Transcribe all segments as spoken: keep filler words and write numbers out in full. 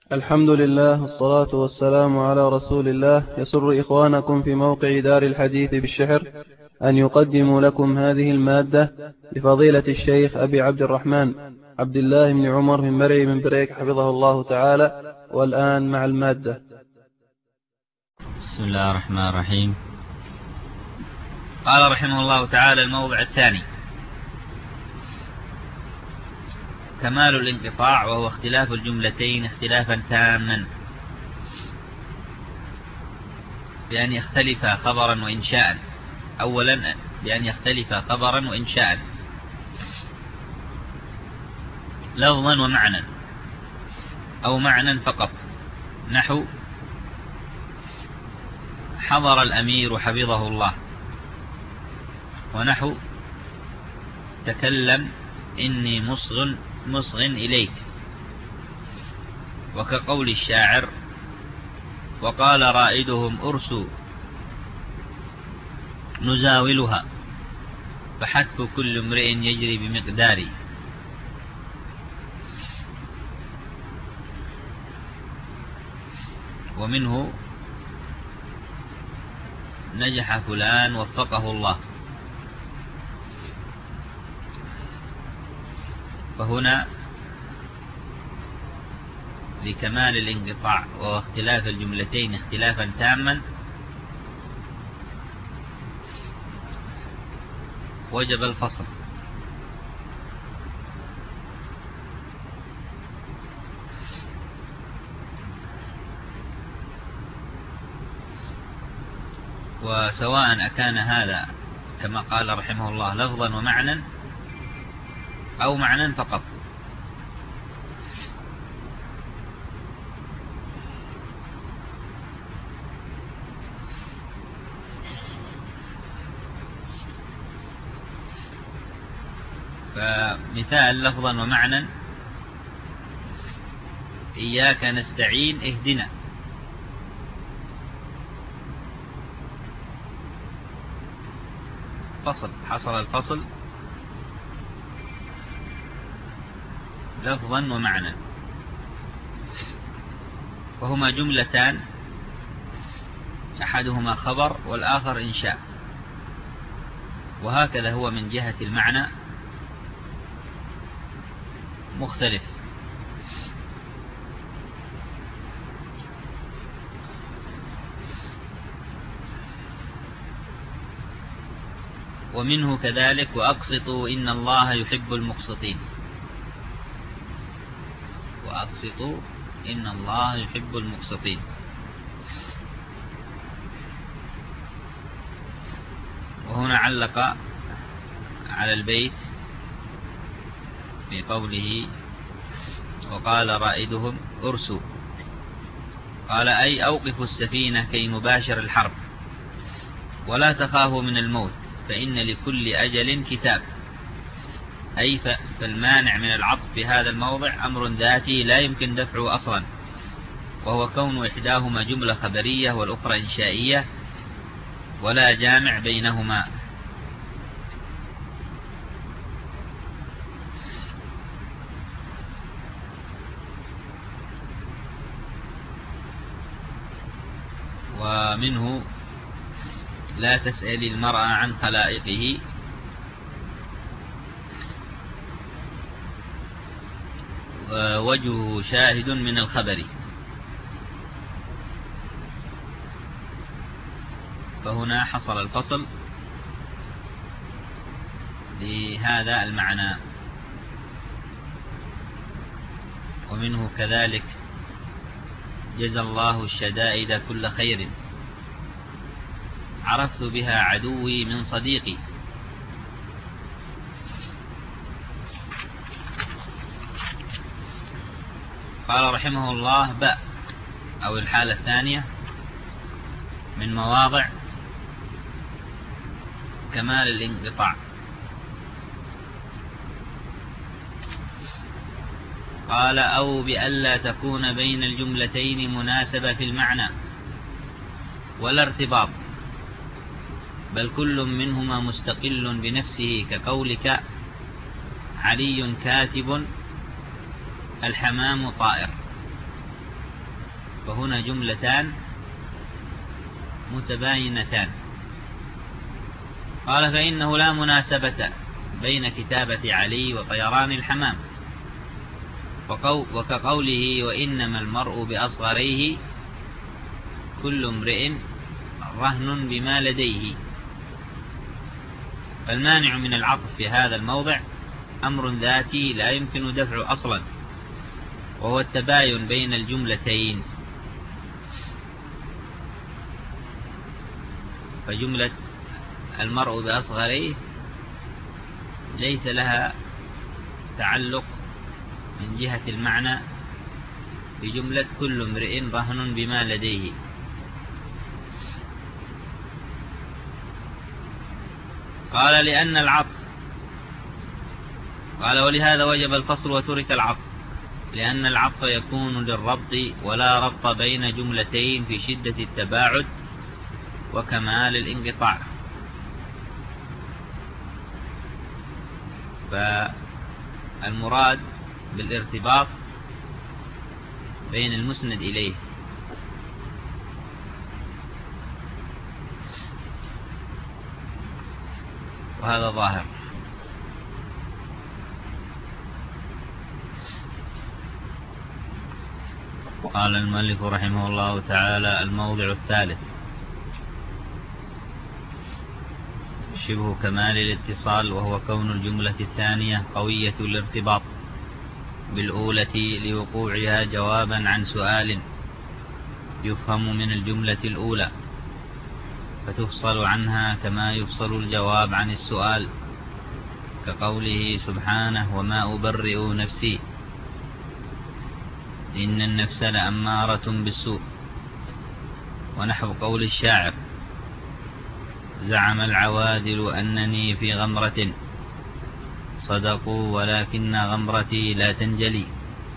الحمد لله والصلاة والسلام على رسول الله. يسر إخوانكم في موقع دار الحديث بالشحر أن يقدموا لكم هذه المادة لفضيلة الشيخ أبي عبد الرحمن عبد الله بن عمر من مرعي من بريك حفظه الله تعالى. والآن مع المادة. بسم الله الرحمن الرحيم. قال رحمه الله تعالى: الموضع الثاني: كمال الانقطاع، وهو اختلاف الجملتين اختلافا تاما، بأن يختلف خبرا وإنشاء. أولا بأن يختلف خبرا وإنشاء، لفظا ومعنى، أو معنى فقط، نحو: حضر الأمير حفظه الله، ونحو: تكلم إني مصغ مصغ إليك. وكقول الشاعر: وقال رائدهم أرسوا نزاولها، فحتف كل امرئ يجري بمقداري. ومنه: نجح فلان وفقه الله. فهنا لكمال الانقطاع واختلاف الجملتين اختلافا تاما وجب الفصل. وسواء أكان هذا كما قال رحمه الله لفظا ومعنى، أو معنى فقط. فمثال لفظا ومعنى: إياك نستعين اهدنا. فصل، حصل الفصل لفظا ومعنى، وهما جملتان، أحدهما خبر والآخر إنشاء. وهكذا هو من جهة المعنى مختلف. ومنه كذلك: وأقسطوا إن الله يحب المقسطين. وأقسطوا إن الله يحب المقسطين. وهنا علق على البيت في قوله: وقال رائدهم أرسوا، قال: أي أوقفوا السفينة كي نباشر الحرب، ولا تخافوا من الموت، فإن لكل أجل كتاب. أي فالمانع من العطف في هذا الموضع أمر ذاتي لا يمكن دفعه أصلا، وهو كون إحداهما جملة خبرية والأخرى إنشائية، ولا جامع بينهما. ومنه: لا تسأل المرأة عن خلائقه، ووجهه شاهد من الخبر. فهنا حصل الفصل لهذا المعنى. ومنه كذلك: جزى الله الشدائد كل خير، عرفت بها عدوي من صديقي. قال رحمه الله: باء، أو الحالة الثانية من مواضع كمال الانقطاع. قال: أو بألا تكون بين الجملتين مناسبة في المعنى ولا ارتباط، بل كل منهما مستقل بنفسه، كقولك: علي كاتب الحمام طائر. فهنا جملتان متباينتان. قال فإنه لا مناسبة بين كتابة علي وطيران الحمام، وكقوله وإنما المرء بأصغريه كل امرئ رهن بما لديه. فالمانع من العطف في هذا الموضع أمر ذاتي لا يمكن دفعه أصلا، وهو التباين بين الجملتين. فجملة المرء بأصغريه ليس لها تعلق من جهة المعنى بجملة كل امرئ رهن بما لديه. قال لأن العطف، قال ولهذا وجب الفصل وترك العطف، لأن العطف يكون للربط ولا ربط بين جملتين في شدة التباعد وكمال الانقطاع. فالمراد بالارتباط بين المسند إليه. وهذا ظاهر. قال المؤلف رحمه الله تعالى: الموضع الثالث شبه كمال الاتصال، وهو كون الجملة الثانية قوية الارتباط بالأولى لوقوعها جوابا عن سؤال يفهم من الجملة الأولى، فتفصل عنها كما يفصل الجواب عن السؤال، كقوله سبحانه: وما أبرئ نفسي إن النفس لأمارة بالسوء. ونحو قول الشاعر: زعم العوادل أنني في غمرة صدقوا ولكن غمرتي لا تنجلي.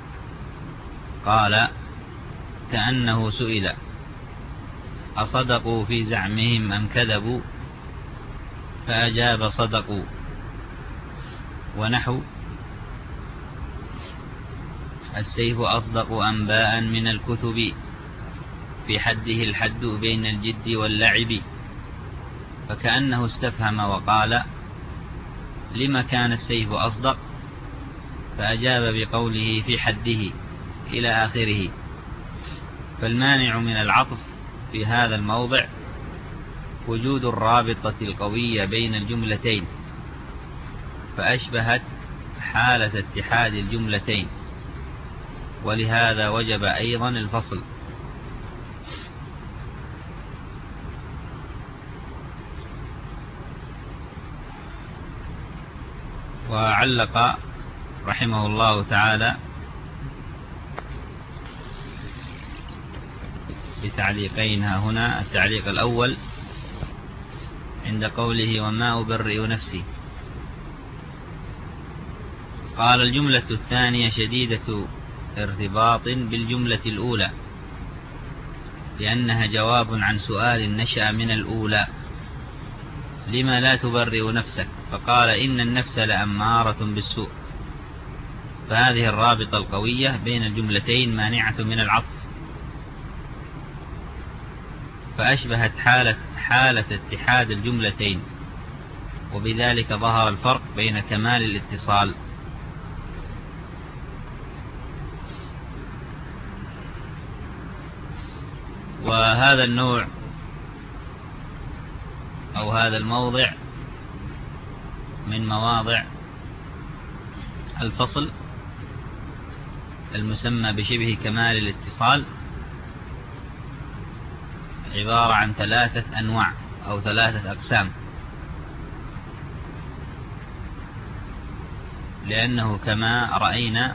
قال كأنه سئل: أصدقوا في زعمهم أم كذبوا؟ فأجاب: صدقوا. ونحو: السيف أصدق أنباء من الكتب في حده الحد بين الجد واللعب. فكأنه استفهم وقال: لما كان السيف أصدق؟ فأجاب بقوله في حده إلى آخره. فالمانع من العطف في هذا الموضع وجود الرابطة القوية بين الجملتين، فأشبهت حالة اتحاد الجملتين، ولهذا وجب أيضا الفصل. وعلق رحمه الله تعالى بتعليقين ها هنا. التعليق الأول عند قوله وما أبرئ نفسي، قال الجملة الثانية شديدة ارتباط بالجملة الأولى، لأنها جواب عن سؤال نشأ من الأولى: لما لا تبرئ نفسك؟ فقال إن النفس لأمارة بالسوء. فهذه الرابطة القوية بين الجملتين مانعة من العطف، فأشبهت حالة, حالة اتحاد الجملتين، وبذلك ظهر الفرق بين كمال الاتصال. وهذا النوع أو هذا الموضع من مواضع الفصل المسمى بشبه كمال الاتصال، عبارة عن ثلاثة أنواع أو ثلاثة أقسام، لأنه كما رأينا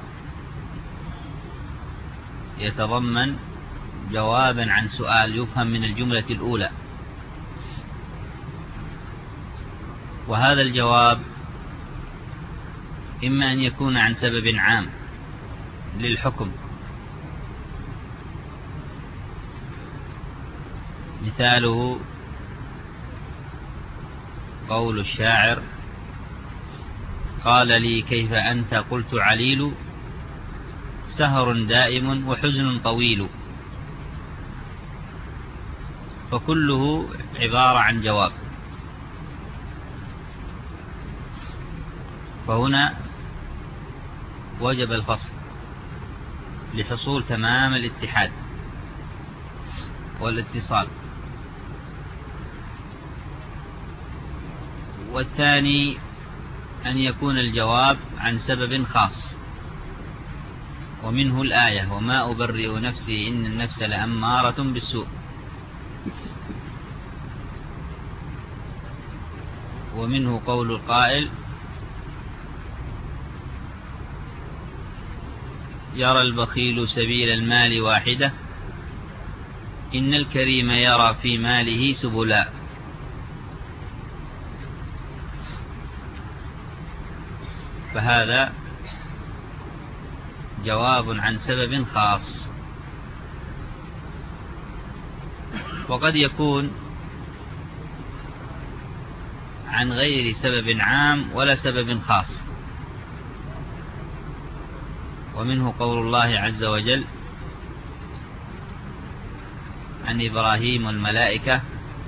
يتضمن جوابا عن سؤال يفهم من الجملة الأولى، وهذا الجواب إما أن يكون عن سبب عام للحكم، مثاله قول الشاعر: قال لي كيف أنت قلت عليل، سهر دائم وحزن طويل. فكله عبارة عن جواب. فهنا وجب الفصل لحصول تمام الاتحاد والاتصال. والثاني أن يكون الجواب عن سبب خاص، ومنه الآية وما أبرئ نفسي إن النفس لأمارة بالسوء. ومنه قول القائل يرى البخيل سبيل المال واحدة إن الكريم يرى في ماله سبلا. فهذا جواب عن سبب خاص. وقد يكون عن غير سبب عام ولا سبب خاص. ومنه قول الله عز وجل عن إبراهيم والملائكة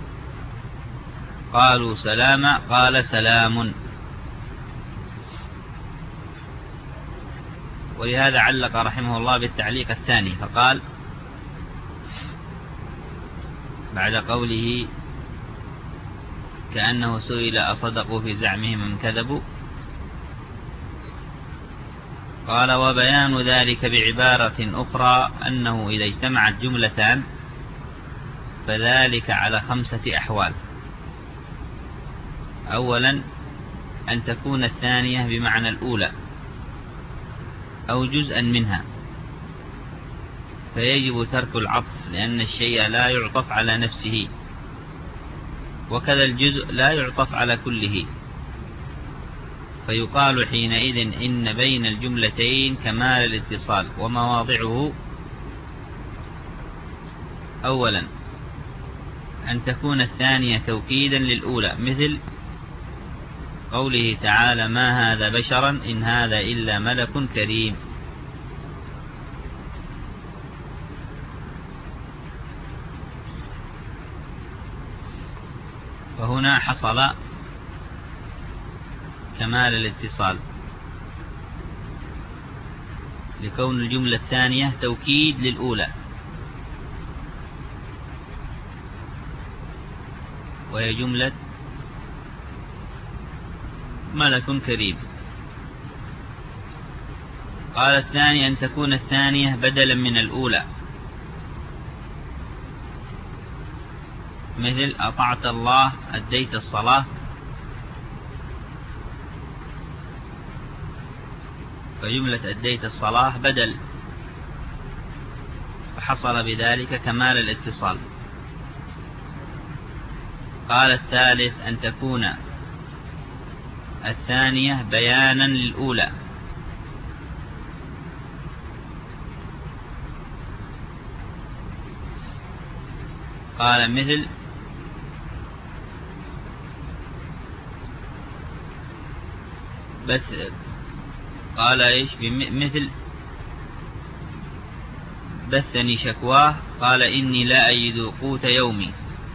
قالوا سلاما قال سلام. ولهذا علق رحمه الله بالتعليق الثاني فقال بعد قوله كأنه سئل أصدقوا في زعمهم أم كذبوا، قال وبيان ذلك بعبارة أخرى أنه إذا اجتمعت جملتان فذلك على خمسة أحوال. أولا أن تكون الثانية بمعنى الأولى أو جزءا منها، فيجب ترك العطف لأن الشيء لا يعطف على نفسه، وكذا الجزء لا يعطف على كله، فيقال حينئذ إن بين الجملتين كمال الاتصال. ومواضعه أولا أن تكون الثانية توكيدا للأولى، مثل قوله تعالى ما هذا بشرا إن هذا إلا ملك كريم. فهنا حصل كمال الاتصال لكون الجملة الثانية توكيد للأولى، وهي جملة ملك كريم. قال الثاني أن تكون الثانية بدلا من الأولى، مثل أطعت الله أديت الصلاة، فجملة أديت الصلاة بدل، فحصل بذلك كمال الاتصال. قال الثالث أن تكون الثانية بيانا للأولى، قال مثل بث قال إيش مثل بثني شكواه قال إني لا أجد قوت يومي،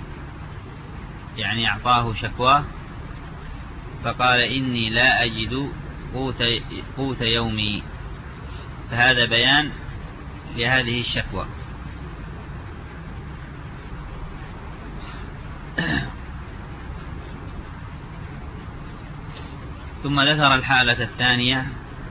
يعني أعطاه شكواه فقال إني لا أجد قوت, قوت يومي، فهذا بيان لهذه الشكوى. ثم ذكر الحالة الثانية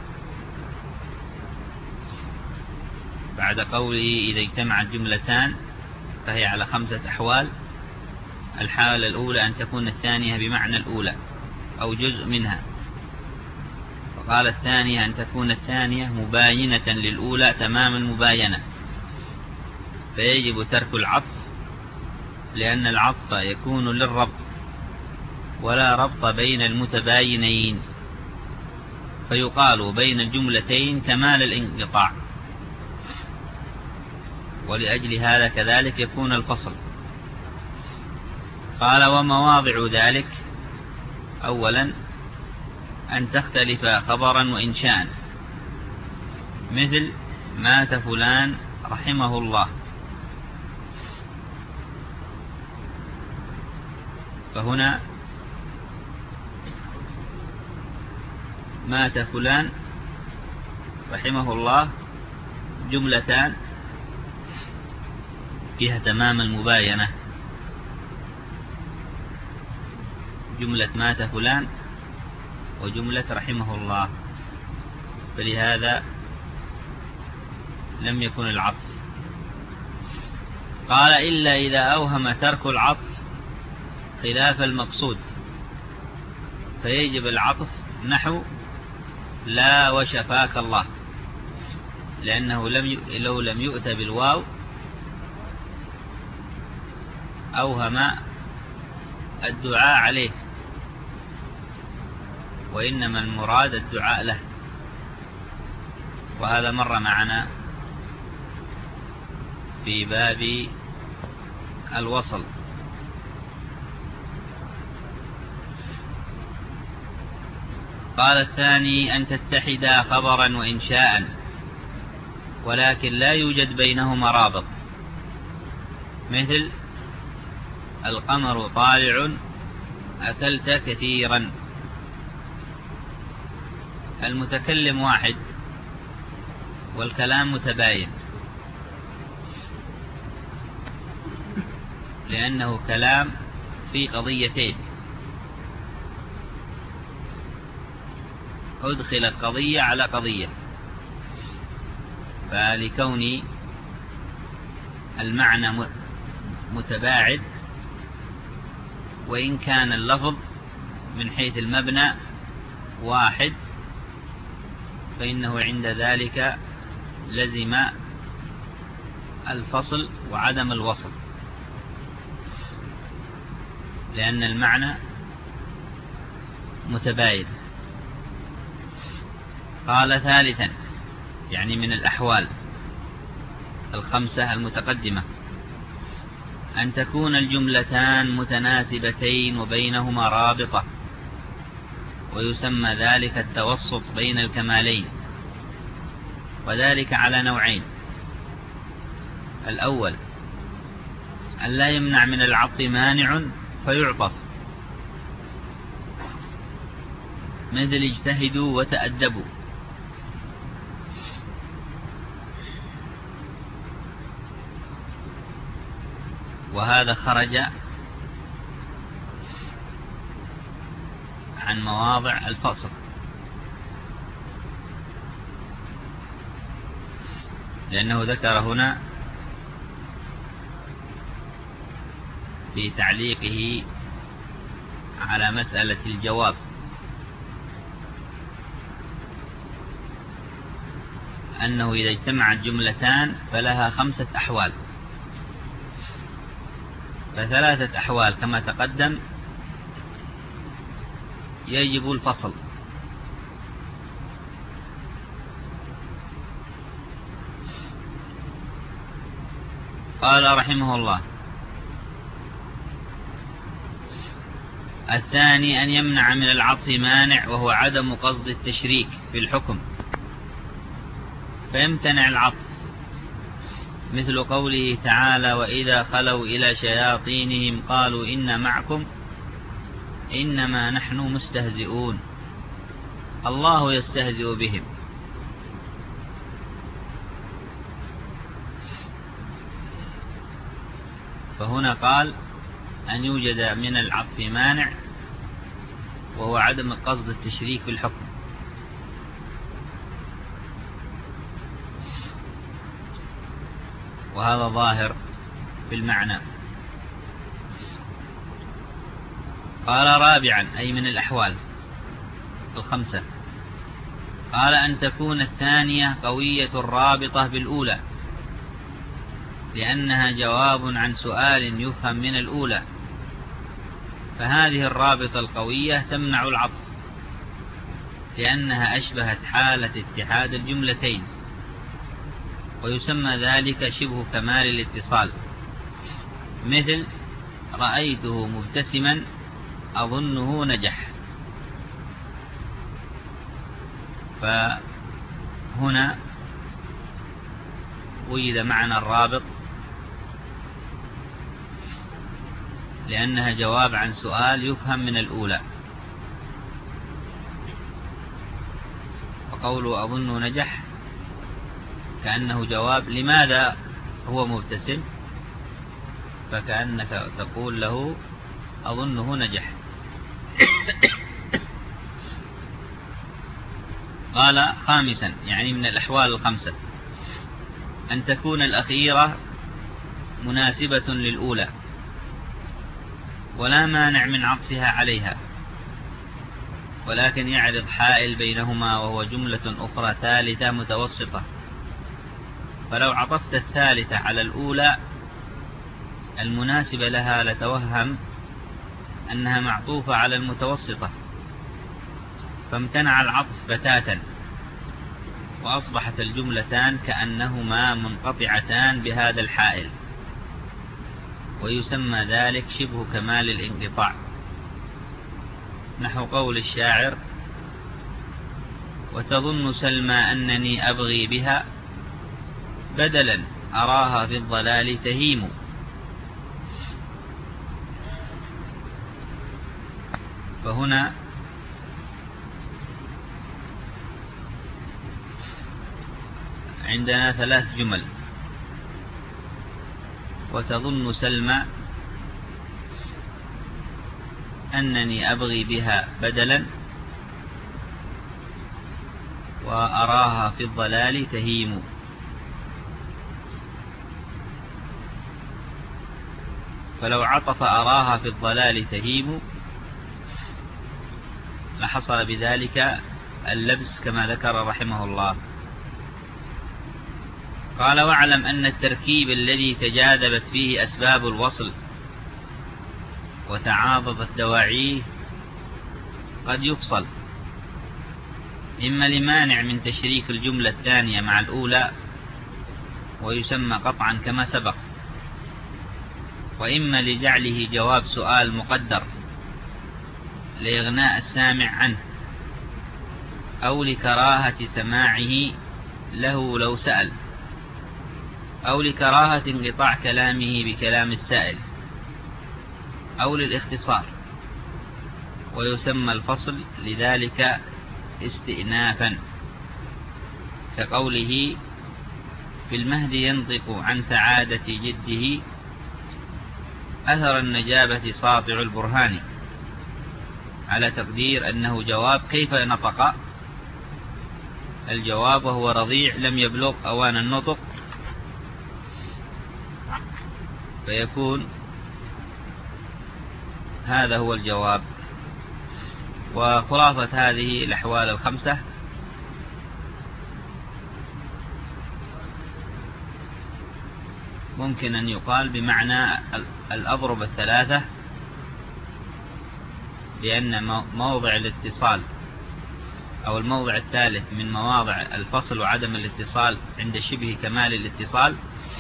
بعد قوله إذا اجتمعت جملتان فهي على خمسة أحوال. الحالة الأولى أن تكون الثانية بمعنى الأولى أو جزء منها، وقال الثانية أن تكون الثانية مباينة للأولى تمام المباينة، فيجب ترك العطف لأن العطف يكون للربط ولا ربط بين المتباينين، فيقال بين الجملتين كمال الانقطاع، ولأجل هذا كذلك يكون الفصل. قال ومواضع ذلك أولا أن تختلف خبرا وإنشاء، مثل مات فلان رحمه الله، فهنا مات فلان رحمه الله جملتان فيها تمام المباينة، جملة مات فلان وجملة رحمه الله، فلهذا لم يكن العطف. قال إلا إذا أوهم ترك العطف خلاف المقصود فيجب العطف، نحو لا وشفاك الله، لأنه لم ي... لو لم يؤت بالواو أوهم الدعاء عليه، وإنما المراد الدعاء له، وهذا مر معنا في باب الوصل. قال الثاني أن تتحدا خبرا وإنشاء ولكن لا يوجد بينهما رابط، مثل القمر طالع أكلت كثيرا. المتكلم واحد والكلام متباين، لأنه كلام في قضيتين، أدخلت قضية على قضية، فلكون المعنى متباعد وإن كان اللفظ من حيث المبنى واحد، فإنه عند ذلك لزم الفصل وعدم الوصل، لأن المعنى متباين. قال ثالثا، يعني من الأحوال الخمسة المتقدمة، أن تكون الجملتان متناسبتين وبينهما رابطة، ويسمى ذلك التوسط بين الكمالين، وذلك على نوعين: الأول أن لا يمنع من العطف مانع فيعطف، مثل اجتهدوا وتأدبوا، وهذا خرج عن مواضع الفصل، لأنه ذكر هنا في تعليقه على مسألة الجواب أنه إذا اجتمعت جملتان فلها خمسة أحوال، فثلاثة أحوال كما تقدم يجب الفصل. قال رحمه الله: الثاني أن يمنع من العطف مانع وهو عدم قصد التشريك في الحكم، فيمتنع العطف، مثل قوله تعالى: وإذا خلوا إلى شياطينهم قالوا إنا معكم إنما نحن مستهزئون، الله يستهزئ بهم. فهنا قال أن يوجد من العطف مانع وهو عدم قصد التشريك في الحكم، وهذا ظاهر في المعنى. قال رابعا، أي من الأحوال الخمسة، قال أن تكون الثانية قوية الرابطة بالأولى، لأنها جواب عن سؤال يفهم من الأولى، فهذه الرابطة القوية تمنع العطف، لأنها أشبهت حالة اتحاد الجملتين، ويسمى ذلك شبه كمال الاتصال، مثل رأيته مبتسما أظنه نجح. فهنا وجد معنى الرابط لأنها جواب عن سؤال يفهم من الأولى. وقوله أظن نجح كأنه جواب لماذا هو مبتسم، فكأنك تقول له أظنه نجح. قال خامسا، يعني من الأحوال الخمسة، أن تكون الأخيرة مناسبة للأولى ولا مانع من عطفها عليها، ولكن يعرض حائل بينهما وهو جملة أخرى ثالثة متوسطة، فلو عطفت الثالثة على الأولى المناسبة لها لتوهم أنها معطوفة على المتوسطة، فامتنع العطف بتاتا، وأصبحت الجملتان كأنهما منقطعتان بهذا الحائل، ويسمى ذلك شبه كمال الانقطاع، نحو قول الشاعر: وتظن سلمى أنني أبغي بها بدلا أراها في الضلال تهيم. فهنا عندنا ثلاث جمل: وتظن سلمى أنني أبغي بها بدلا وأراها في الضلال تهيم. فلو عطف أراها في الضلال تهيم لحصل بذلك اللبس كما ذكر رحمه الله. قال: واعلم أن التركيب الذي تجاذبت فيه أسباب الوصل وتعاضدت دواعيه قد يفصل، إما لمانع من تشريك الجملة الثانية مع الأولى ويسمى قطعا كما سبق، وإما لجعله جواب سؤال مقدر لإغناء السامع عنه، أو لكراهة سماعه له لو سأل، أو لكراهة انقطاع كلامه بكلام السائل، أو للاختصار، ويسمى الفصل لذلك استئنافا، كقوله: في المهد ينطق عن سعادة جده أثر النجابة ساطع البرهان، على تقدير أنه جواب كيف نطق، الجواب وهو رضيع لم يبلغ أوان النطق، فيكون هذا هو الجواب. وخلاصة هذه الأحوال الخمسة: ممكن أن يقال بمعنى الأضرب الثلاثة، لأن موضع الاتصال أو الموضع الثالث من مواضع الفصل وعدم الاتصال عند شبه كمال الاتصال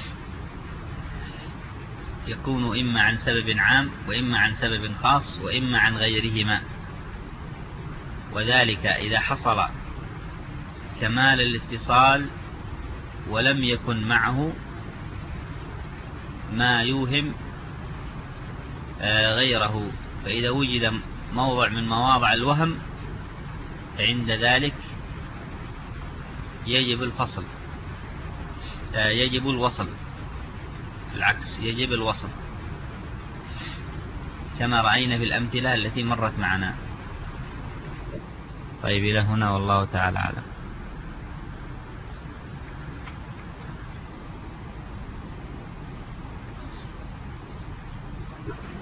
يكون إما عن سبب عام، وإما عن سبب خاص، وإما عن غيرهما. وذلك إذا حصل كمال الاتصال ولم يكن معه ما يوهم غيره، فإذا وجد موضع من مواضع الوهم فعند ذلك يجب الفصل، يجب الوصل، العكس يجب الوصل، كما رأينا في الأمثلة التي مرت معنا. طيب إلى هنا والله تعالى أعلم.